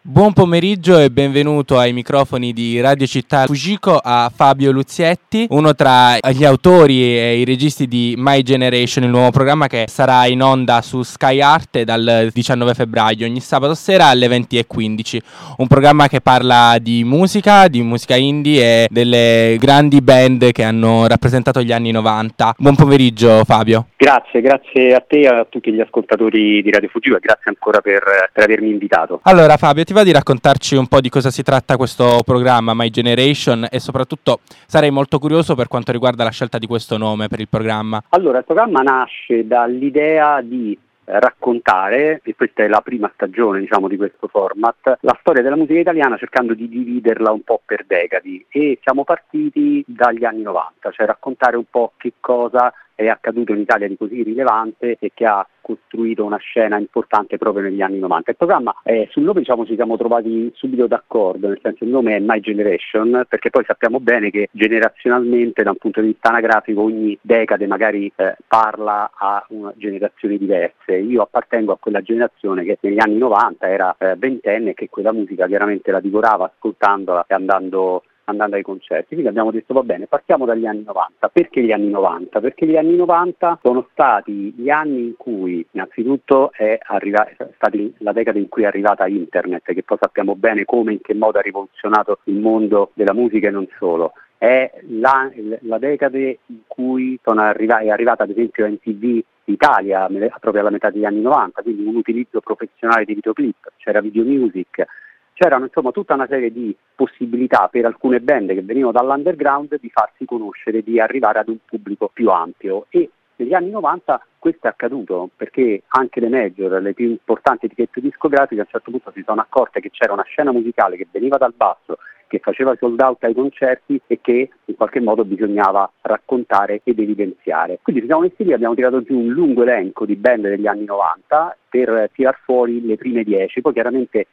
Buon pomeriggio e benvenuto ai microfoni di Radio Città Fujiko a Fabio Luzietti, uno tra gli autori e i registi di My Generation, il nuovo programma che sarà in onda su Sky Arte dal 19 febbraio, ogni sabato sera alle 20:15. Un programma che parla di musica indie e delle grandi band che hanno rappresentato gli anni 90. Buon pomeriggio Fabio. Grazie a te e a tutti gli ascoltatori di Radio Fujiko e grazie ancora per avermi invitato. Allora Fabio, ti va di raccontarci un po' di cosa si tratta questo programma My Generation e soprattutto sarei molto curioso per quanto riguarda la scelta di questo nome per il programma. Allora, il programma nasce dall'idea di raccontare, e questa è la prima stagione di questo format, la storia della musica italiana cercando di dividerla un po' per decadi, e siamo partiti dagli anni 90, cioè raccontare un po' che cosa è accaduto in Italia di così rilevante e che ha costruito una scena importante proprio negli anni 90. Il programma, sul nome ci siamo trovati subito d'accordo, nel senso il nome è My Generation, perché poi sappiamo bene che generazionalmente da un punto di vista anagrafico ogni decade magari parla a una generazione diverse. Io appartengo a quella generazione che negli anni 90 era ventenne e che quella musica chiaramente la divorava ascoltandola e andando ai concerti. Quindi abbiamo detto va bene, partiamo dagli anni 90. Perché gli anni 90? Perché gli anni 90 sono stati gli anni in cui innanzitutto è stata la decada in cui è arrivata internet, che poi sappiamo bene come e in che modo ha rivoluzionato il mondo della musica e non solo. È la decade in cui è arrivata ad esempio MTV Italia proprio alla metà degli anni 90, quindi un utilizzo professionale di videoclip, c'era Video Music. C'erano tutta una serie di possibilità per alcune band che venivano dall'underground di farsi conoscere, di arrivare ad un pubblico più ampio, e negli anni 90 questo è accaduto perché anche le major, le più importanti etichette discografiche, a un certo punto si sono accorte che c'era una scena musicale che veniva dal basso, che faceva sold out ai concerti e che in qualche modo bisognava raccontare ed evidenziare. Quindi ci siamo messi lì, abbiamo tirato giù un lungo elenco di band degli anni 90 per tirar fuori le prime 10, poi chiaramente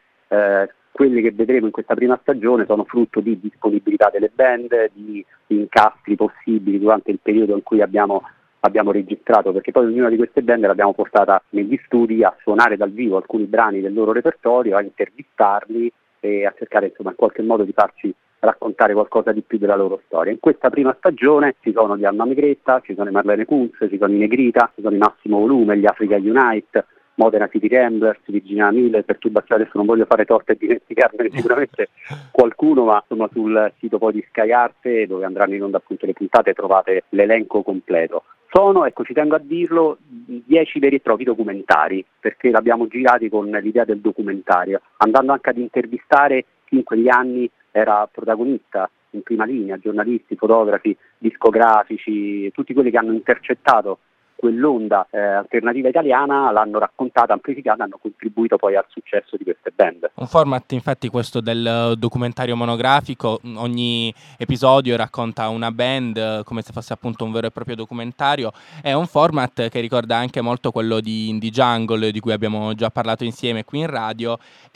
quelle che vedremo in questa prima stagione sono frutto di disponibilità delle band, di incastri possibili durante il periodo in cui abbiamo registrato, perché poi ognuna di queste band l'abbiamo portata negli studi a suonare dal vivo alcuni brani del loro repertorio, a intervistarli e a cercare in qualche modo di farci raccontare qualcosa di più della loro storia. In questa prima stagione ci sono gli Alma Megretta, ci sono i Marlene Kunz, ci sono i Negrita, ci sono i Massimo Volume, gli Africa Unite, Modena City Ramblers, Virginia Miller, Perturbazione. Adesso non voglio fare torte e dimenticarmene sicuramente qualcuno, ma insomma sul sito poi di Sky Arte, dove andranno in onda appunto le puntate, trovate l'elenco completo. Sono, ci tengo a dirlo, 10 veri e propri documentari, perché l'abbiamo girati con l'idea del documentario, andando anche ad intervistare chi in quegli anni era protagonista in prima linea, giornalisti, fotografi, discografici, tutti quelli che hanno intercettato quell'onda alternativa italiana, l'hanno raccontata, amplificata, hanno contribuito poi al successo di queste band. Un format infatti questo del documentario monografico, ogni episodio racconta una band come se fosse appunto un vero e proprio documentario. È un format che ricorda anche molto quello di Indie Jungle, di cui abbiamo già parlato insieme qui in radio.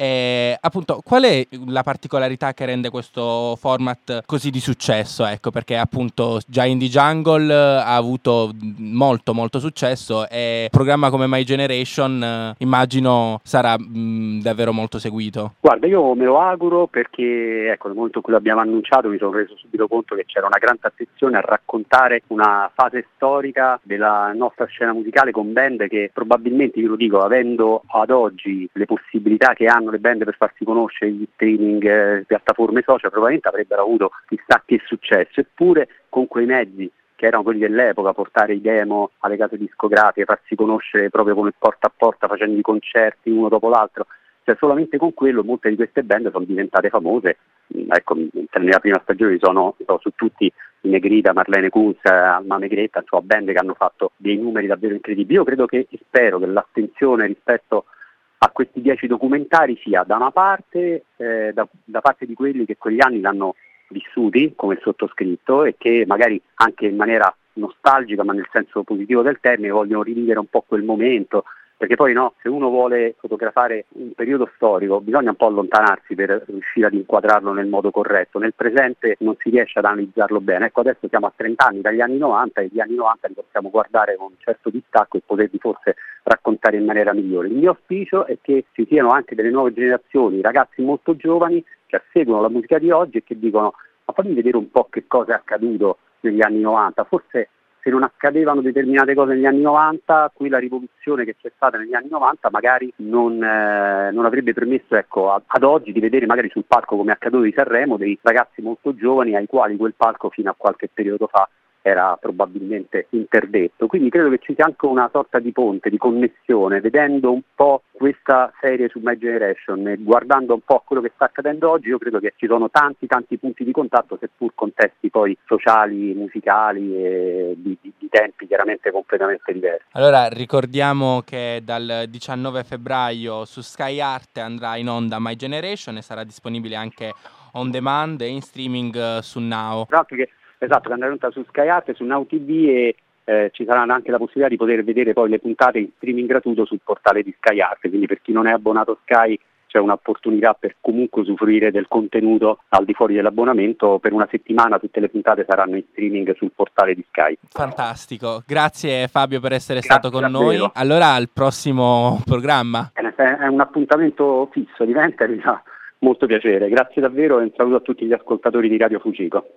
E appunto, qual è la particolarità che rende questo format così di successo? Ecco, perché appunto già Indie Jungle ha avuto molto successo, e un programma come My Generation immagino sarà davvero molto seguito. Guarda, io me lo auguro, perché nel momento in cui l'abbiamo annunciato mi sono reso subito conto che c'era una grande attenzione a raccontare una fase storica della nostra scena musicale con band che probabilmente, io lo dico, avendo ad oggi le possibilità che hanno le band per farsi conoscere, gli streaming, piattaforme social, probabilmente avrebbero avuto chissà che successo, eppure con quei mezzi che erano quelli dell'epoca, portare i demo alle case discografiche, farsi conoscere proprio come porta a porta, facendo i concerti uno dopo l'altro, cioè solamente con quello molte di queste band sono diventate famose. Nella prima stagione sono su tutti i Negrita, Marlene Kunz, Alma Megretta, band che hanno fatto dei numeri davvero incredibili. Io credo e spero che l'attenzione rispetto a questi 10 documentari sia da una parte da parte di quelli che quegli anni l'hanno vissuti come il sottoscritto e che magari anche in maniera nostalgica, ma nel senso positivo del termine, vogliono rivivere un po' quel momento, perché poi no, se uno vuole fotografare un periodo storico bisogna un po' allontanarsi per riuscire ad inquadrarlo nel modo corretto. Nel presente non si riesce ad analizzarlo bene. Ecco, adesso siamo a 30 anni dagli anni 90 e gli anni 90 li possiamo guardare con un certo distacco e poterli forse raccontare in maniera migliore. Il mio auspicio è che ci siano anche delle nuove generazioni, ragazzi molto giovani che seguono la musica di oggi e che dicono: ma fammi vedere un po' che cosa è accaduto negli anni 90, forse se non accadevano determinate cose negli anni 90, qui la rivoluzione che c'è stata negli anni 90 magari non avrebbe permesso, ecco, ad oggi di vedere magari sul palco, come è accaduto di Sanremo, dei ragazzi molto giovani ai quali quel palco fino a qualche periodo fa era probabilmente interdetto. Quindi credo che ci sia anche una sorta di ponte, di connessione, vedendo un po' questa serie su My Generation e guardando un po' quello che sta accadendo oggi. Io credo che ci sono tanti punti di contatto, seppur contesti poi sociali, musicali e di tempi chiaramente completamente diversi. Allora ricordiamo che dal 19 febbraio su Sky Arte andrà in onda My Generation e sarà disponibile anche on demand e in streaming su Now. Tra l'altro che andrà in onda su Sky Arte, su Now TV e ci sarà anche la possibilità di poter vedere poi le puntate in streaming gratuito sul portale di Sky Arte, quindi per chi non è abbonato Sky c'è un'opportunità per comunque usufruire del contenuto al di fuori dell'abbonamento. Per una settimana tutte le puntate saranno in streaming sul portale di Sky. Fantastico, grazie Fabio per essere stato con noi. Allora al prossimo programma. È un appuntamento fisso, diventa, mi fa molto piacere. Grazie davvero e un saluto a tutti gli ascoltatori di Radio Fucico.